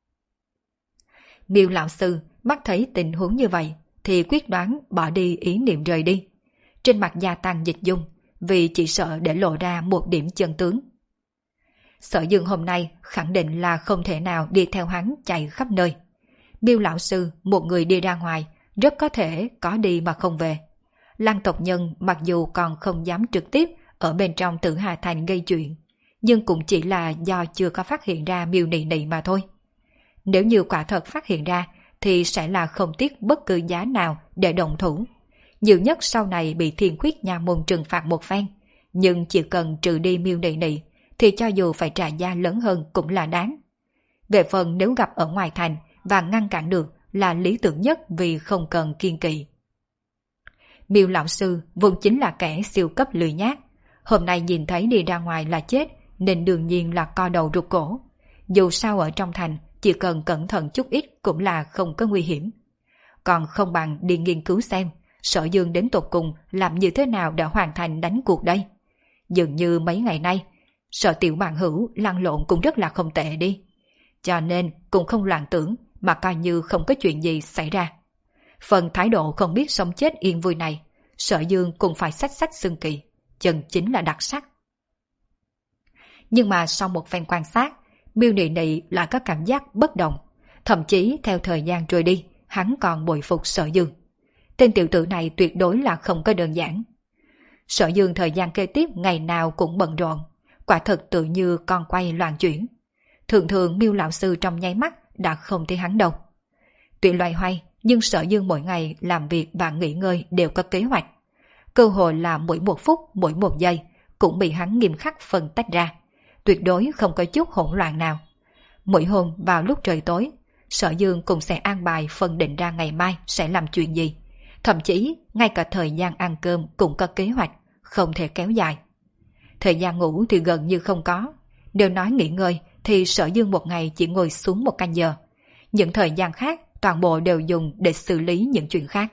Miêu lão sư mắt thấy tình huống như vậy thì quyết đoán bỏ đi ý niệm rời đi. Trên mặt gia tăng dịch dung vì chỉ sợ để lộ ra một điểm chân tướng. Sở Dương hôm nay khẳng định là không thể nào đi theo hắn chạy khắp nơi. Miêu lão sư một người đi ra ngoài rất có thể có đi mà không về. Lang tộc nhân mặc dù còn không dám trực tiếp ở bên trong Tử Hà Thành gây chuyện, nhưng cũng chỉ là do chưa có phát hiện ra Miêu Nị Nị mà thôi. Nếu như quả thật phát hiện ra thì sẽ là không tiếc bất cứ giá nào để động thủ. Nhiều nhất sau này bị Thiên Khuyết Nha môn trừng phạt một phen, nhưng chỉ cần trừ đi Miêu Nị Nị thì cho dù phải trả giá lớn hơn cũng là đáng. Về phần nếu gặp ở ngoài thành và ngăn cản được là lý tưởng nhất vì không cần kiên kỵ. Miêu lão sư vốn chính là kẻ siêu cấp lười nhác, hôm nay nhìn thấy đi ra ngoài là chết nên đương nhiên là co đầu rụt cổ. Dù sao ở trong thành chỉ cần cẩn thận chút ít cũng là không có nguy hiểm. Còn không bằng đi nghiên cứu xem Sở Dương đến tột cùng làm như thế nào đã hoàn thành đánh cuộc đây. Dường như mấy ngày nay Sở tiểu bạn hữu lăn lộn cũng rất là không tệ đi. Cho nên cũng không loạn tưởng mà coi như không có chuyện gì xảy ra. Phần thái độ không biết sống chết yên vui này, Sở Dương cũng phải xách xách xưng kỳ, chân chính là đặc sắc. Nhưng mà sau một phen quan sát, Miêu Nị Nị lại có cảm giác bất đồng. Thậm chí theo thời gian trôi đi, hắn còn bội phục Sở Dương. Tên tiểu tử này tuyệt đối là không có đơn giản. Sở Dương thời gian kế tiếp ngày nào cũng bận rộn, quả thật tự như con quay loạn chuyển. Thường thường Miêu lão sư trong nháy mắt đã không thấy hắn đâu. Tuy loay hoay, nhưng Sở Dương mỗi ngày làm việc và nghỉ ngơi đều có kế hoạch. Cơ hội là mỗi một phút, mỗi một giây cũng bị hắn nghiêm khắc phân tách ra. Tuyệt đối không có chút hỗn loạn nào. Mỗi hôm vào lúc trời tối, Sở Dương cũng sẽ an bài phân định ra ngày mai sẽ làm chuyện gì. Thậm chí ngay cả thời gian ăn cơm cũng có kế hoạch, không thể kéo dài. Thời gian ngủ thì gần như không có. Nếu nói nghỉ ngơi thì Sở Dương một ngày chỉ ngồi xuống một canh giờ. Những thời gian khác toàn bộ đều dùng để xử lý những chuyện khác.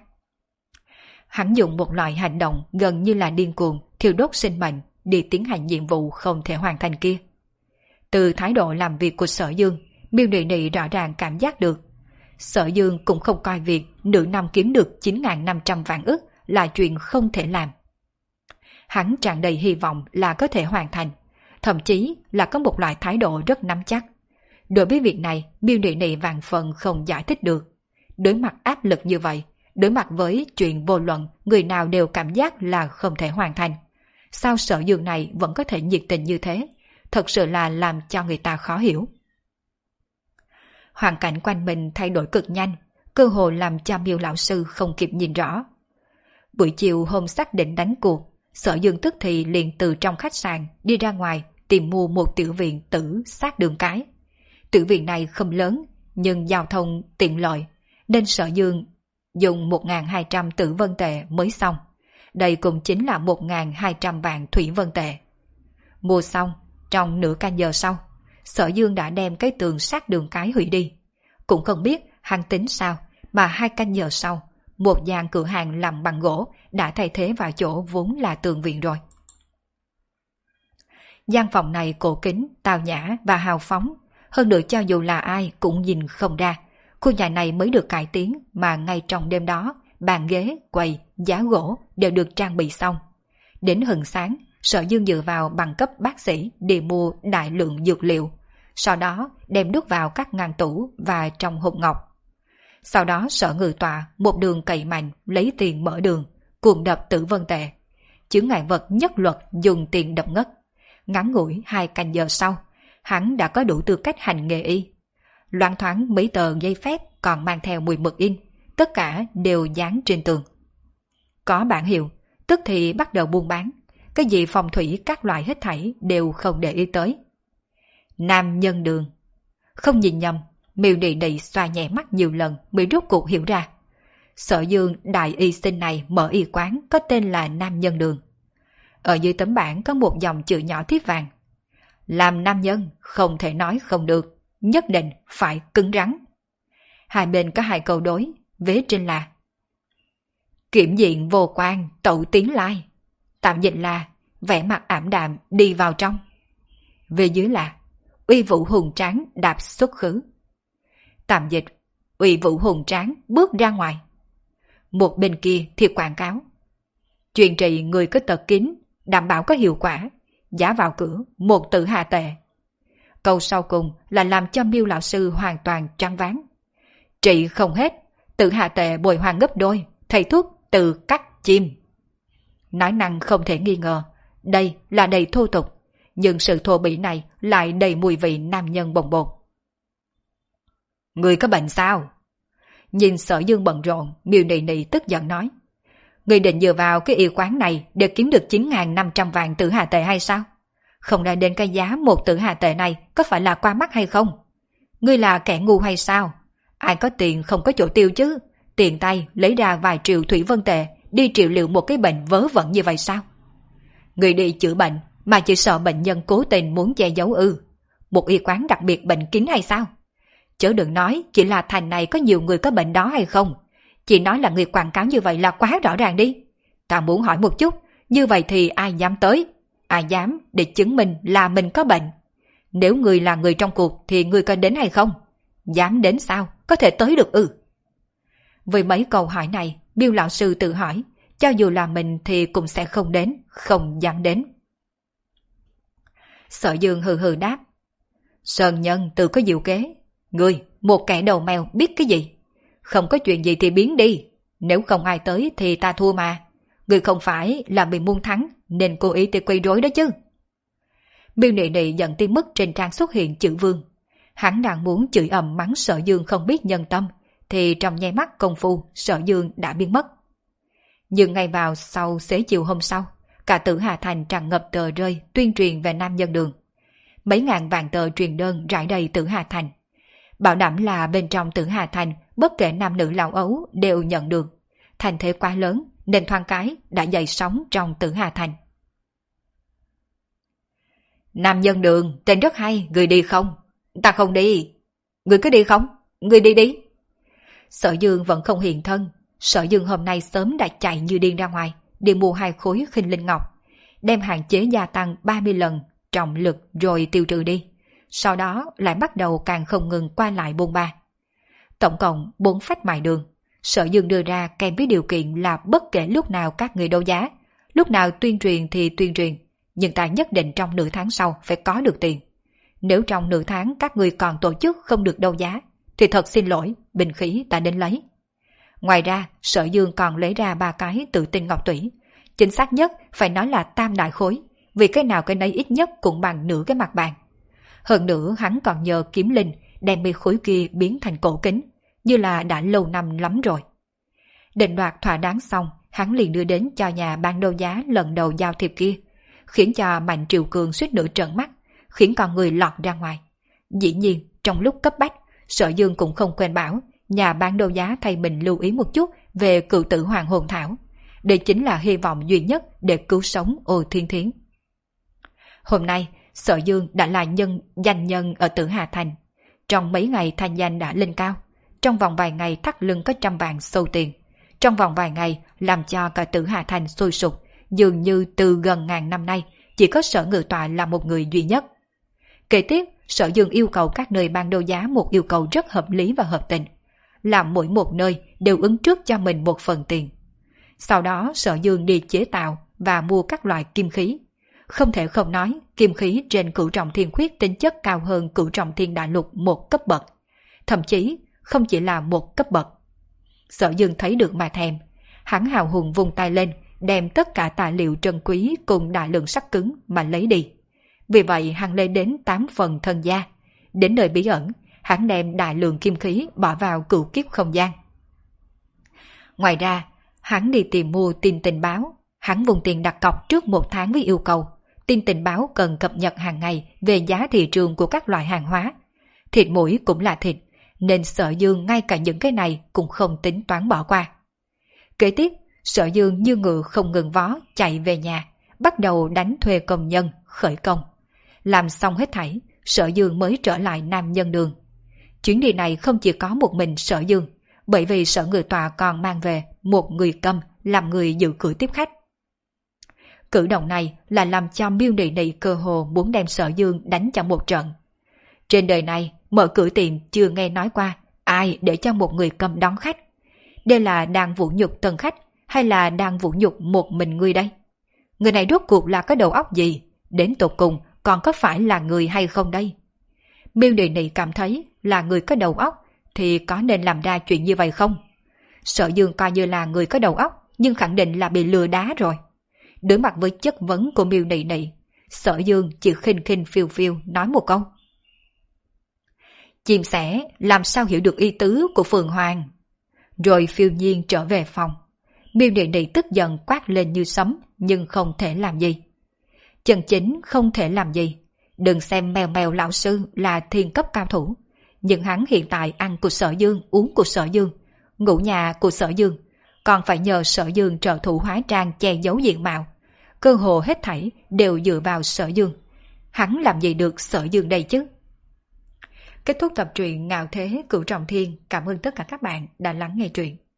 Hắn dùng một loại hành động gần như là điên cuồng, thiêu đốt sinh mệnh đi tiến hành nhiệm vụ không thể hoàn thành kia. Từ thái độ làm việc của Sở Dương, Miêu Nị Nị rõ ràng cảm giác được. Sở Dương cũng không coi việc nửa năm kiếm được chín nghìn năm trăm vạn ức là chuyện không thể làm. Hắn tràn đầy hy vọng là có thể hoàn thành, thậm chí là có một loại thái độ rất nắm chắc. Đối với việc này, Miêu Nị Nị vạn phần không giải thích được. Đối mặt áp lực như vậy, đối mặt với chuyện vô luận người nào đều cảm giác là không thể hoàn thành. Sao Sở Dương này vẫn có thể nhiệt tình như thế? Thật sự là làm cho người ta khó hiểu. Hoàn cảnh quanh mình thay đổi cực nhanh, cơ hội làm cho Miêu lão sư không kịp nhìn rõ. Buổi chiều hôm xác định đánh cuộc, Sở Dương tức thì liền từ trong khách sạn đi ra ngoài tìm mua một tiểu viện tử sát đường cái. Tiểu viện này không lớn, nhưng giao thông tiện lợi, nên Sở Dương dùng một nghìn hai trăm tử vân tệ mới xong. Đây cũng chính là một nghìn hai trăm vạn thủy vân tệ. Mua xong, trong nửa canh giờ sau, Sở Dương đã đem cái tường sát đường cái hủy đi. Cũng không biết hắn tính sao mà hai canh giờ sau, một gian cửa hàng làm bằng gỗ đã thay thế vào chỗ vốn là tường viện rồi. Gian phòng này cổ kính, tao nhã và hào phóng, hơn nữa cho dù là ai cũng nhìn không ra. Khu nhà này mới được cải tiến mà ngay trong đêm đó, bàn ghế, quầy, giá gỗ đều được trang bị xong. Đến hừng sáng, Sở Dương dựa vào bằng cấp bác sĩ đi mua đại lượng dược liệu, sau đó đem đút vào các ngăn tủ và trong hộp ngọc. Sau đó Sở Ngự Tọa một đường cày mạnh lấy tiền mở đường, cuồng đập tử vân tệ. Chướng ngại vật nhất luật dùng tiền đập ngất. Ngắn ngủi hai canh giờ sau, hắn đã có đủ tư cách hành nghề y. Loan thoáng mấy tờ giấy phép còn mang theo mùi mực in, tất cả đều dán trên tường. Có bản hiệu, tức thì bắt đầu buôn bán, cái gì phong thủy các loại hết thảy đều không để ý tới. Nam nhân đường. Không nhìn nhầm, Miêu Nị Nị xoa nhẹ mắt nhiều lần mới rốt cuộc hiểu ra. Sở Dương đại y sinh này mở y quán có tên là Nam Nhân Đường. Ở dưới tấm bảng có một dòng chữ nhỏ thiếp vàng. Làm nam nhân không thể nói không được, nhất định phải cứng rắn. Hai bên có hai câu đối, vế trên là kiểm diện vô quan, tẩu tiến lai. Tạm dịch là vẻ mặt ảm đạm đi vào trong. Về dưới là uy vũ hùng tráng đạp xuất khứ. Tạm dịch uy vũ hùng tráng bước ra ngoài. Một bên kia thì quảng cáo. Chuyên trị người có tật kín, đảm bảo có hiệu quả, giá vào cửa một tử hà tệ. Câu sau cùng là làm cho Miêu lão sư hoàn toàn choáng váng. Trị không hết, tử hà tệ bồi hoàn gấp đôi, thầy thuốc từ cắt chim. Nói năng không thể nghi ngờ, đây là đầy thô tục, nhưng sự thô bỉ này lại đầy mùi vị nam nhân bồng bột. Người có bệnh sao? Nhìn Sở Dương bận rộn, Miêu Nị Nị tức giận nói. Người định dựa vào cái y quán này để kiếm được chín nghìn năm trăm vạn tử hà tệ hay sao? Không đã đến cái giá một tử hà tệ này có phải là qua mắt hay không? Ngươi là kẻ ngu hay sao? Ai có tiền không có chỗ tiêu chứ? Tiền tay lấy ra vài triệu thủy vân tệ đi trị liệu một cái bệnh vớ vẩn như vậy sao? Người đi chữa bệnh mà chỉ sợ bệnh nhân cố tình muốn che giấu ư? Một y quán đặc biệt bệnh kín hay sao? Chớ đừng nói chỉ là thành này có nhiều người có bệnh đó hay không. Chỉ nói là người quảng cáo như vậy là quá rõ ràng đi. Ta muốn hỏi một chút, như vậy thì ai dám tới? Ai dám để chứng minh là mình có bệnh? Nếu người là người trong cuộc thì người có đến hay không? Dám đến sao? Có thể tới được ư? Với mấy câu hỏi này, Miêu lão sư tự hỏi, cho dù là mình thì cũng sẽ không đến, không dám đến. Sở Dương hừ hừ đáp. Sơn nhân tự có diệu kế. Ngươi, một kẻ đầu mèo biết cái gì? Không có chuyện gì thì biến đi. Nếu không ai tới thì ta thua mà. Ngươi không phải là bị muốn thắng nên cố ý tới quấy rối đó chứ. Miêu Nị Nị giận tới mức trên trang xuất hiện chữ vương. Hắn đang muốn chửi ầm mắng Sở Dương không biết nhân tâm, thì trong nháy mắt công phu Sở Dương đã biến mất. Nhưng ngay vào sau xế chiều hôm sau, cả Tử Hà Thành tràn ngập tờ rơi tuyên truyền về nam nhân đường. Mấy ngàn vạn tờ truyền đơn rải đầy Tử Hà Thành. Bảo đảm là bên trong Tử Hà Thành bất kể nam nữ lão ấu đều nhận được. Thành thế quá lớn nên thoáng cái đã dậy sóng trong Tử Hà Thành. Nam nhân đường tên rất hay, người đi không? Ta không đi. Người cứ đi không? Người đi đi. Sở Dương vẫn không hiện thân. Sở Dương hôm nay sớm đã chạy như điên ra ngoài đi mua hai khối khinh linh ngọc, đem hạn chế gia tăng ba mươi lần trọng lực rồi tiêu trừ đi. Sau đó lại bắt đầu càng không ngừng qua lại bôn ba. Tổng cộng bốn phách mại đường. Sở Dương đưa ra kèm với điều kiện là bất kể lúc nào các người đấu giá, lúc nào tuyên truyền thì tuyên truyền, nhưng ta nhất định trong nửa tháng sau phải có được tiền. Nếu trong nửa tháng các người còn tổ chức không được đấu giá, thì thật xin lỗi, binh khí ta đến lấy. Ngoài ra, Sở Dương còn lấy ra ba cái tự tinh ngọc tủy. Chính xác nhất phải nói là tam đại khối, vì cái nào cái nấy ít nhất cũng bằng nửa cái mặt bàn. Hơn nữa hắn còn nhờ kiếm linh đem mi khối kia biến thành cổ kính, như là đã lâu năm lắm rồi. Định đoạt thỏa đáng xong, hắn liền đưa đến cho nhà bán đấu giá lần đầu giao thiệp kia, khiến cho Mạnh Triều Cường suýt nửa trợn mắt, khiến con người lọt ra ngoài. Dĩ nhiên, trong lúc cấp bách, Sở Dương cũng không quên bảo nhà bán đấu giá thay mình lưu ý một chút về cựu tử hoàng hồn thảo. Đây chính là hy vọng duy nhất để cứu sống Ô Thiên Thiến. Hôm nay, Sở Dương đã là nhân danh nhân ở Tử Hà Thành. Trong mấy ngày thanh danh đã lên cao. Trong vòng vài ngày thắt lưng có trăm vàng sâu tiền. Trong vòng vài ngày làm cho cả Tử Hà Thành sôi sục. Dường như từ gần ngàn năm nay chỉ có Sở Ngự Tọa là một người duy nhất. Kế tiếp, Sở Dương yêu cầu các nơi ban đấu giá một yêu cầu rất hợp lý và hợp tình. Làm mỗi một nơi đều ứng trước cho mình một phần tiền. Sau đó Sở Dương đi chế tạo và mua các loại kim khí. Không thể không nói, kim khí trên Cửu Trọng Thiên Khuyết tính chất cao hơn Cửu Trọng Thiên Đại Lục một cấp bậc. Thậm chí, không chỉ là một cấp bậc. Sở Dương thấy được mà thèm. Hắn hào hùng vung tay lên, đem tất cả tài liệu trân quý cùng đại lượng sắt cứng mà lấy đi. Vì vậy hắn lấy đến tám phần thân gia. Đến nơi bí ẩn, hắn đem đại lượng kim khí bỏ vào cửu kiếp không gian. Ngoài ra, hắn đi tìm mua tin tình báo. Hắn vùng tiền đặt cọc trước một tháng với yêu cầu. Tin tình báo cần cập nhật hàng ngày về giá thị trường của các loại hàng hóa. Thịt mũi cũng là thịt, nên Sở Dương ngay cả những cái này cũng không tính toán bỏ qua. Kế tiếp, Sở Dương như ngựa không ngừng vó chạy về nhà, bắt đầu đánh thuê công nhân, khởi công. Làm xong hết thảy, Sở Dương mới trở lại Nam Nhân Đường. Chuyến đi này không chỉ có một mình Sở Dương, bởi vì Sở Người Tòa còn mang về một người câm làm người giữ cửa tiếp khách. Cử động này là làm cho Miêu Nị Nị cơ hồ muốn đem Sở Dương đánh cho một trận. Trên đời này, mở cửa tiệm chưa nghe nói qua ai để cho một người câm đón khách. Đây là đang vũ nhục tân khách hay là đang vũ nhục một mình ngươi đây? Người này rốt cuộc là có đầu óc gì? Đến tột cùng còn có phải là người hay không đây? Miêu Nị Nị cảm thấy là người có đầu óc thì có nên làm ra chuyện như vậy không? Sở Dương coi như là người có đầu óc nhưng khẳng định là bị lừa đá rồi. Đối mặt với chất vấn của Miêu Nị Nị, Sở Dương chỉ khinh khinh phiêu phiêu nói một câu. Chim sẻ làm sao hiểu được ý tứ của Phượng Hoàng? Rồi phiêu nhiên trở về phòng. Miêu Nị Nị tức giận quát lên như sấm nhưng không thể làm gì. Chân chính không thể làm gì. Đừng xem mèo mèo lão sư là thiên cấp cao thủ. Nhưng hắn hiện tại ăn của Sở Dương, uống của Sở Dương, ngủ nhà của Sở Dương, còn phải nhờ Sở Dương trợ thủ hóa trang che giấu diện mạo. Cơ hồ hết thảy đều dựa vào Sở Dương. Hắn làm gì được Sở Dương đây chứ? Kết thúc tập truyện Ngạo Thế Cửu Trọng Thiên. Cảm ơn tất cả các bạn đã lắng nghe truyện.